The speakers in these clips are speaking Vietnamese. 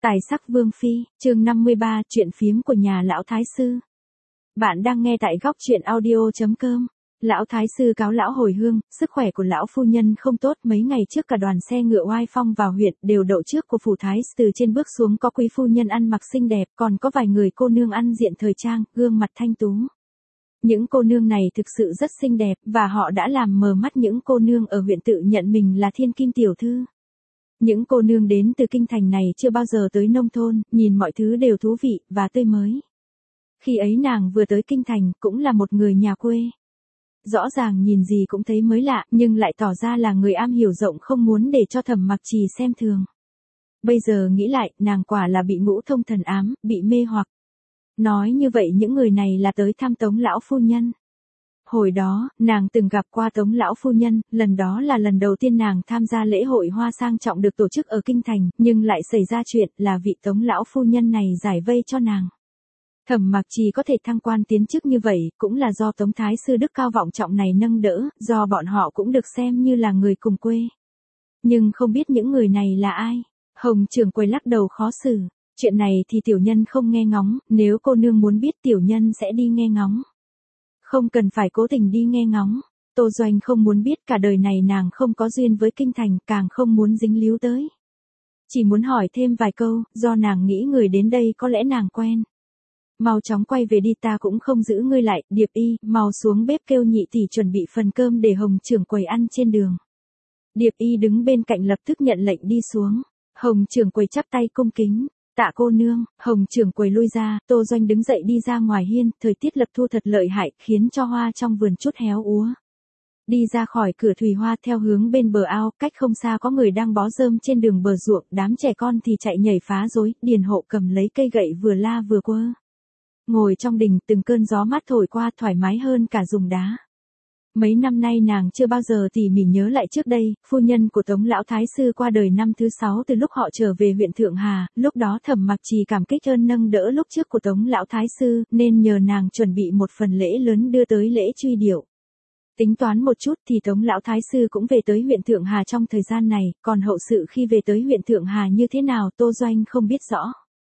Tài sắc vương phi, chương 53, chuyện phiếm của nhà lão thái sư. Bạn đang nghe tại góc truyện audio.com. Lão thái sư cáo lão hồi hương, sức khỏe của lão phu nhân không tốt, mấy ngày trước cả đoàn xe ngựa oai phong vào huyện đều đậu trước của phủ thái sư, từ trên bước xuống có quý phu nhân ăn mặc xinh đẹp, còn có vài người cô nương ăn diện thời trang, gương mặt thanh tú. Những cô nương này thực sự rất xinh đẹp, và họ đã làm mờ mắt những cô nương ở huyện tự nhận mình là thiên kim tiểu thư. Những cô nương đến từ kinh thành này chưa bao giờ tới nông thôn, nhìn mọi thứ đều thú vị và tươi mới. Khi ấy nàng vừa tới kinh thành cũng là một người nhà quê. Rõ ràng nhìn gì cũng thấy mới lạ, nhưng lại tỏ ra là người am hiểu rộng, không muốn để cho Thẩm Mặc Trì xem thường. Bây giờ nghĩ lại, nàng quả là bị ngũ thông thần ám, bị mê hoặc. Nói như vậy những người này là tới thăm Tống lão phu nhân. Hồi đó, nàng từng gặp qua Tống lão phu nhân, lần đó là lần đầu tiên nàng tham gia lễ hội hoa sang trọng được tổ chức ở kinh thành, nhưng lại xảy ra chuyện là vị Tống lão phu nhân này giải vây cho nàng. Thẩm Mặc Trì có thể thăng quan tiến chức như vậy, cũng là do Tống thái sư đức cao vọng trọng này nâng đỡ, do bọn họ cũng được xem như là người cùng quê. Nhưng không biết những người này là ai. Hồng trưởng quầy lắc đầu khó xử. Chuyện này thì tiểu nhân không nghe ngóng, nếu cô nương muốn biết tiểu nhân sẽ đi nghe ngóng. Không cần phải cố tình đi nghe ngóng. Tô Doanh không muốn biết, cả đời này nàng không có duyên với kinh thành, càng không muốn dính líu tới. Chỉ muốn hỏi thêm vài câu, do nàng nghĩ người đến đây có lẽ nàng quen. Mau chóng quay về đi, ta cũng không giữ ngươi lại. Điệp Y, mau xuống bếp kêu nhị tỷ chuẩn bị phần cơm để Hồng trưởng quầy ăn trên đường. Điệp Y đứng bên cạnh lập tức nhận lệnh đi xuống. Hồng trưởng quầy chắp tay cung kính. Tạ cô nương. Hồng trưởng quầy lui ra, Tô Doanh đứng dậy đi ra ngoài hiên, thời tiết lập thu thật lợi hại, khiến cho hoa trong vườn chút héo úa. Đi ra khỏi cửa thùy hoa theo hướng bên bờ ao, cách không xa có người đang bó rơm trên đường bờ ruộng, đám trẻ con thì chạy nhảy phá rối, Điền Hộ cầm lấy cây gậy vừa la vừa quơ. Ngồi trong đình, từng cơn gió mát thổi qua thoải mái hơn cả dùng đá. Mấy năm nay nàng chưa bao giờ tỉ mỉ nhớ lại trước đây, phu nhân của Tống lão thái sư qua đời năm thứ 6 từ lúc họ trở về huyện Thượng Hà, lúc đó Thẩm Mặc Trì cảm kích ơn nâng đỡ lúc trước của Tống lão thái sư, nên nhờ nàng chuẩn bị một phần lễ lớn đưa tới lễ truy điệu. Tính toán một chút thì Tống lão thái sư cũng về tới huyện Thượng Hà trong thời gian này, còn hậu sự khi về tới huyện Thượng Hà như thế nào Tô Doanh không biết rõ.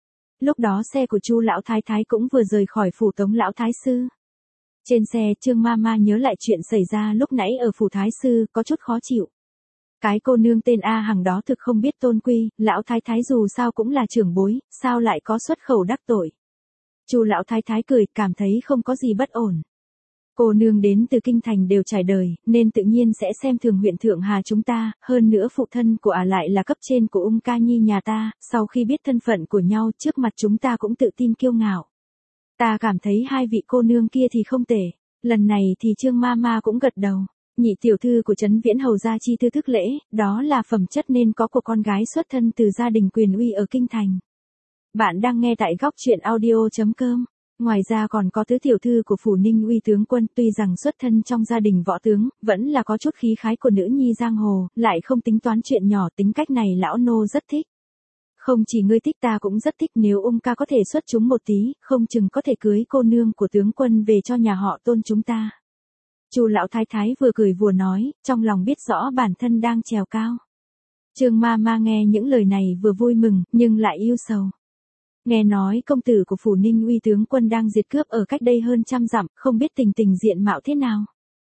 Lúc đó xe của Chu lão thái thái cũng vừa rời khỏi phủ Tống lão thái sư. Trên xe, Trương Mama nhớ lại chuyện xảy ra lúc nãy ở phủ thái sư, có chút khó chịu. Cái cô nương tên A Hằng đó thực không biết tôn quy, lão thái thái dù sao cũng là trưởng bối, sao lại có xuất khẩu đắc tội. Chu lão thái thái cười, cảm thấy không có gì bất ổn. Cô nương đến từ kinh thành đều trải đời, nên tự nhiên sẽ xem thường huyện Thượng Hà chúng ta, hơn nữa phụ thân của lại là cấp trên của Ca Nhi nhà ta, sau khi biết thân phận của nhau trước mặt chúng ta cũng tự tin kiêu ngạo. Ta cảm thấy hai vị cô nương kia thì không tệ. Lần này thì Trương Mama cũng gật đầu. Nhị tiểu thư của Trấn Viễn hầu gia chi thư thức lễ, đó là phẩm chất nên có của con gái xuất thân từ gia đình quyền uy ở kinh thành. Bạn đang nghe tại góc truyện audio.com. Ngoài ra còn có tứ tiểu thư của phủ Ninh Uy tướng quân, tuy rằng xuất thân trong gia đình võ tướng, vẫn là có chút khí khái của nữ nhi giang hồ, lại không tính toán chuyện nhỏ, tính cách này lão nô rất thích. Không chỉ ngươi thích ta cũng rất thích, nếu ca có thể xuất chúng một tí, không chừng có thể cưới cô nương của tướng quân về cho nhà họ Tôn chúng ta. Chu lão thái thái vừa cười vừa nói, trong lòng biết rõ bản thân đang trèo cao. Trương Mama nghe những lời này vừa vui mừng, nhưng lại yêu sầu. Nghe nói công tử của phủ Ninh Uy tướng quân đang diệt cướp ở cách đây hơn 100 dặm, không biết tình tình diện mạo thế nào.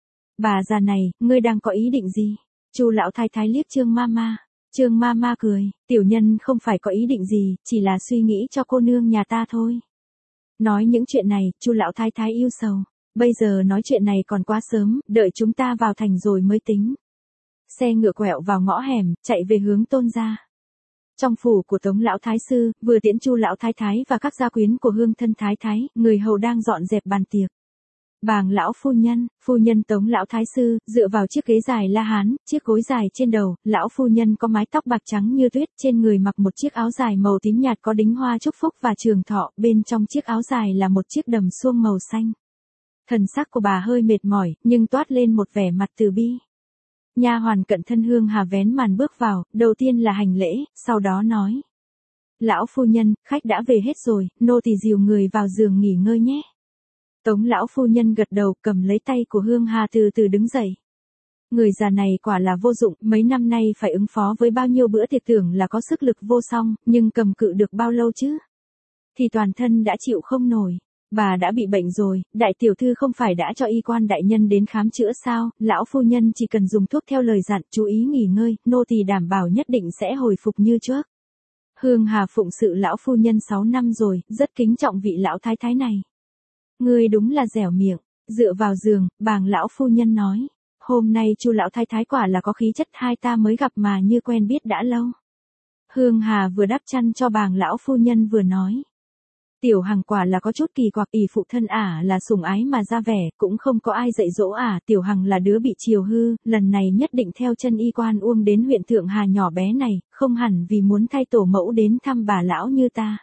Bà già này, ngươi đang có ý định gì? Chu lão thái thái liếc Trương Mama. Trương Mama cười, tiểu nhân không phải có ý định gì, chỉ là suy nghĩ cho cô nương nhà ta thôi. Nói những chuyện này, Chu lão thái thái yêu sầu. Bây giờ nói chuyện này còn quá sớm, đợi chúng ta vào thành rồi mới tính. Xe ngựa quẹo vào ngõ hẻm, chạy về hướng Tôn gia. Trong phủ của Tống lão thái sư, vừa tiễn Chu lão thái thái và các gia quyến của hương thân thái thái, người hầu đang dọn dẹp bàn tiệc. Bàng lão phu nhân Tống lão thái sư, dựa vào chiếc ghế dài La Hán, chiếc gối dài trên đầu, lão phu nhân có mái tóc bạc trắng như tuyết, trên người mặc một chiếc áo dài màu tím nhạt có đính hoa chúc phúc và trường thọ, bên trong chiếc áo dài là một chiếc đầm suông màu xanh. Thần sắc của bà hơi mệt mỏi, nhưng toát lên một vẻ mặt từ bi. Nha hoàn cận thân Hương Hà vén màn bước vào, đầu tiên là hành lễ, sau đó nói: Lão phu nhân, khách đã về hết rồi, nô tỳ dìu người vào giường nghỉ ngơi nhé. Tống lão phu nhân gật đầu, cầm lấy tay của Hương Hà từ từ đứng dậy. Người già này quả là vô dụng, mấy năm nay phải ứng phó với bao nhiêu bữa tiệc tưởng là có sức lực vô song, nhưng cầm cự được bao lâu chứ? Thì toàn thân đã chịu không nổi. Bà đã bị bệnh rồi, đại tiểu thư không phải đã cho y quan đại nhân đến khám chữa sao, lão phu nhân chỉ cần dùng thuốc theo lời dặn, chú ý nghỉ ngơi, nô tỳ đảm bảo nhất định sẽ hồi phục như trước. Hương Hà phụng sự lão phu nhân 6 năm rồi, rất kính trọng vị lão thái thái này. Ngươi đúng là dẻo miệng, dựa vào giường, bàng lão phu nhân nói. Hôm nay Chu lão thái thái quả là có khí chất, hai ta mới gặp mà như quen biết đã lâu. Hương Hà vừa đắp chăn cho bàng lão phu nhân vừa nói. Tiểu Hằng quả là có chút kỳ quặc, ỷ phụ thân ả là sủng ái mà ra vẻ, cũng không có ai dạy dỗ ả, Tiểu Hằng là đứa bị chiều hư, lần này nhất định theo chân y quan Uông đến huyện Thượng Hà nhỏ bé này, không hẳn vì muốn thay tổ mẫu đến thăm bà lão như ta.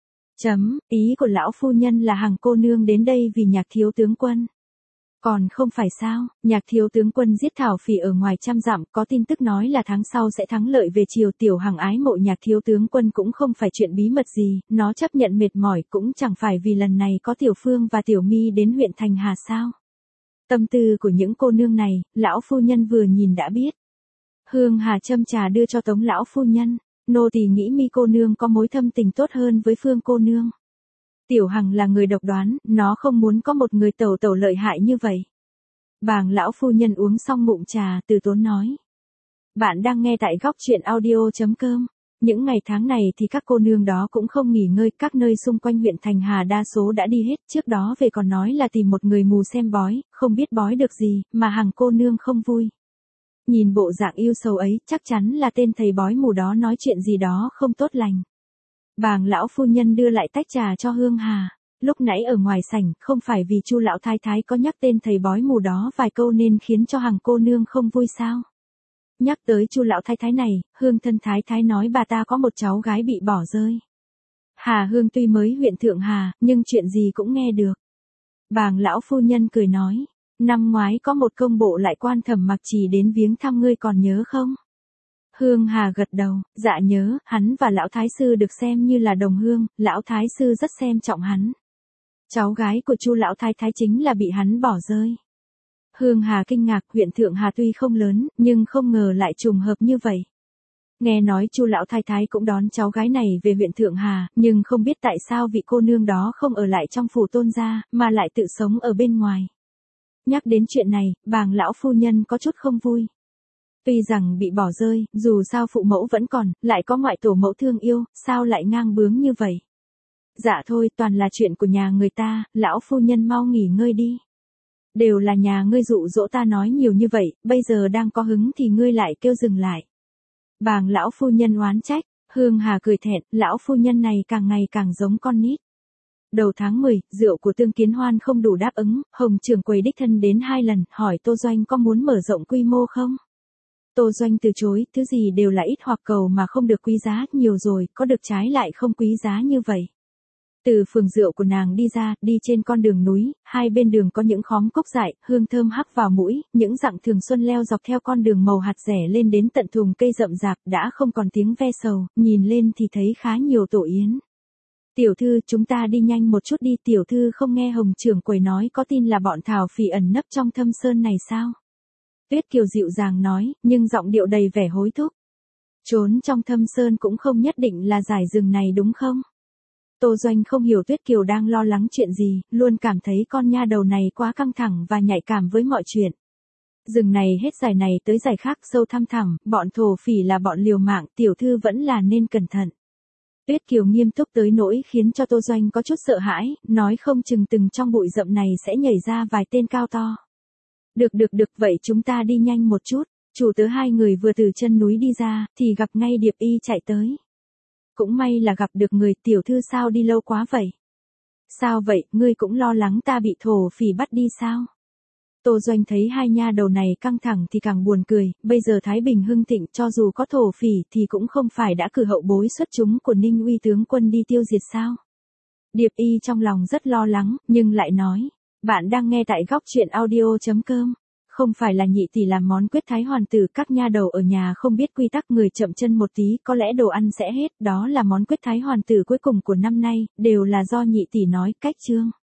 Ý của lão phu nhân là Hằng cô nương đến đây vì Nhạc thiếu tướng quân. Còn không phải sao, Nhạc thiếu tướng quân giết Thảo Phỉ ở ngoài trăm dặm, có tin tức nói là tháng sau sẽ thắng lợi về chiều. Tiểu Hằng ái mộ Nhạc thiếu tướng quân cũng không phải chuyện bí mật gì, nó chấp nhận mệt mỏi cũng chẳng phải vì lần này có Tiểu Phương và Tiểu Mi đến huyện Thành Hà sao. Tâm tư của những cô nương này, lão phu nhân vừa nhìn đã biết. Hương Hà châm trà đưa cho Tống lão phu nhân, nô tỳ nghĩ Mi cô nương có mối thâm tình tốt hơn với Phương cô nương. Tiểu Hằng là người độc đoán, nó không muốn có một người tẩu tẩu lợi hại như vậy. Bàng lão phu nhân uống xong ngụm trà, từ tốn nói. Bạn đang nghe tại góc truyện audio.com. Những ngày tháng này thì các cô nương đó cũng không nghỉ ngơi, các nơi xung quanh huyện Thành Hà đa số đã đi hết, trước đó về còn nói là tìm một người mù xem bói, không biết bói được gì, mà Hằng cô nương không vui. Nhìn bộ dạng yêu sầu ấy, chắc chắn là tên thầy bói mù đó nói chuyện gì đó không tốt lành. Bàng lão phu nhân đưa lại tách trà cho Hương Hà. Lúc nãy ở ngoài sảnh, không phải vì Chu lão thái thái có nhắc tên thầy bói mù đó vài câu nên khiến cho Hằng cô nương không vui sao? Nhắc tới Chu lão thái thái này, Hương thân thái thái nói bà ta có một cháu gái bị bỏ rơi. Hà Hương tuy mới huyện Thượng Hà, nhưng chuyện gì cũng nghe được. Bàng lão phu nhân cười nói, năm ngoái có một công bộ lại quan Thẩm Mặc Trì đến viếng thăm ngươi còn nhớ không? Hương Hà gật đầu, dạ nhớ, hắn và lão thái sư được xem như là đồng hương, lão thái sư rất xem trọng hắn. Cháu gái của Chu lão thái thái chính là bị hắn bỏ rơi. Hương Hà kinh ngạc, huyện Thượng Hà tuy không lớn, nhưng không ngờ lại trùng hợp như vậy. Nghe nói Chu lão thái thái cũng đón cháu gái này về huyện Thượng Hà, nhưng không biết tại sao vị cô nương đó không ở lại trong phủ Tôn gia, mà lại tự sống ở bên ngoài. Nhắc đến chuyện này, bàng lão phu nhân có chút không vui. Tuy rằng bị bỏ rơi, dù sao phụ mẫu vẫn còn, lại có ngoại tổ mẫu thương yêu, sao lại ngang bướng như vậy? Dạ thôi, toàn là chuyện của nhà người ta, lão phu nhân mau nghỉ ngơi đi. Đều là nhà ngươi dụ dỗ ta nói nhiều như vậy, bây giờ đang có hứng thì ngươi lại kêu dừng lại. Bàng lão phu nhân oán trách, Hương Hà cười thẹn, lão phu nhân này càng ngày càng giống con nít. Đầu tháng 10, rượu của Tương Kiến Hoan không đủ đáp ứng, Hồng trưởng quầy đích thân đến 2 lần, hỏi Tô Doanh có muốn mở rộng quy mô không? Tô Doanh từ chối, thứ gì đều là ít hoặc cầu mà không được quý giá, nhiều rồi, có được trái lại không quý giá như vậy. Từ phường rượu của nàng đi ra, đi trên con đường núi, hai bên đường có những khóm cúc dại, hương thơm hắc vào mũi, những dặng thường xuân leo dọc theo con đường màu hạt rẻ lên đến tận thùng cây rậm rạp, đã không còn tiếng ve sầu, nhìn lên thì thấy khá nhiều tổ yến. Tiểu thư, chúng ta đi nhanh một chút đi, tiểu thư không nghe Hồng trưởng quầy nói có tin là bọn Thảo Phỉ ẩn nấp trong thâm sơn này sao? Tuyết Kiều dịu dàng nói, nhưng giọng điệu đầy vẻ hối thúc. Trốn trong thâm sơn cũng không nhất định là giải rừng này đúng không? Tô Doanh không hiểu Tuyết Kiều đang lo lắng chuyện gì, luôn cảm thấy con nha đầu này quá căng thẳng và nhạy cảm với mọi chuyện. Rừng này hết giải này tới giải khác sâu thăm thẳm, bọn thổ phỉ là bọn liều mạng, tiểu thư vẫn là nên cẩn thận. Tuyết Kiều nghiêm túc tới nỗi khiến cho Tô Doanh có chút sợ hãi, nói không chừng từng trong bụi rậm này sẽ nhảy ra vài tên cao to. Được, vậy chúng ta đi nhanh một chút. Chủ tớ hai người vừa từ chân núi đi ra, thì gặp ngay Điệp Y chạy tới. Cũng may là gặp được người, tiểu thư sao đi lâu quá vậy? Sao vậy, ngươi cũng lo lắng ta bị thổ phỉ bắt đi sao? Tô Doanh thấy hai nha đầu này căng thẳng thì càng buồn cười, bây giờ Thái Bình hưng thịnh, cho dù có thổ phỉ thì cũng không phải đã cử hậu bối xuất chúng của Ninh Uy tướng quân đi tiêu diệt sao? Điệp Y trong lòng rất lo lắng, nhưng lại nói, bạn đang nghe tại góc truyện audio.com. Không phải là nhị tỷ làm món quyết thái hoàn tử, các nha đầu ở nhà không biết quy tắc, người chậm chân một tí có lẽ đồ ăn sẽ hết, đó là món quyết thái hoàn tử cuối cùng của năm nay, đều là do nhị tỷ nói, cách chương.